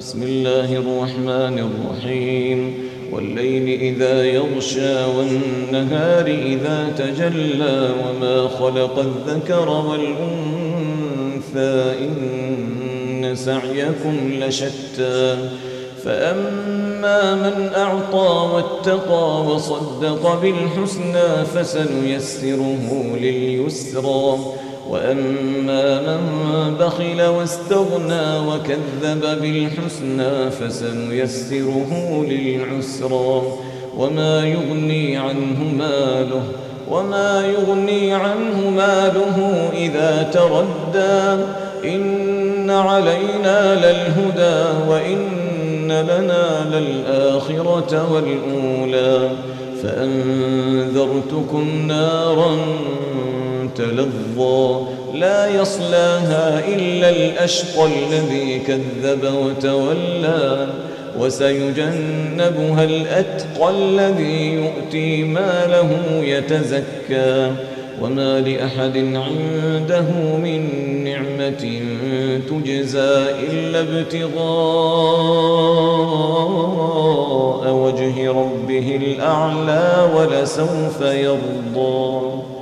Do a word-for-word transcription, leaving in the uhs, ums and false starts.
بسم الله الرحمن الرحيم والليل إذا يغشى والنهار إذا تجلى وما خلق الذكر والأنثى إن سعيكم لشتى فأما من أعطى واتقى وصدق بالحسنى فسنيسره لليسرى وأما من بخل واستغنى وكذب بالحسنى فسنيسره للعسرى وما يغني عنه ماله وما يغني عنه ماله إذا تردى إن علينا للهدى وإن لنا للآخرة والأولى فأنذرتكم نارا تلظى لا يصلاها إلا الأشقى الذي كذب وتولى وسيجنبها الأتقى الذي يؤتي ماله يتزكى وما لأحد عنده من نعمة تجزى إلا ابتغاء وجه ربه الأعلى ولسوف يرضى.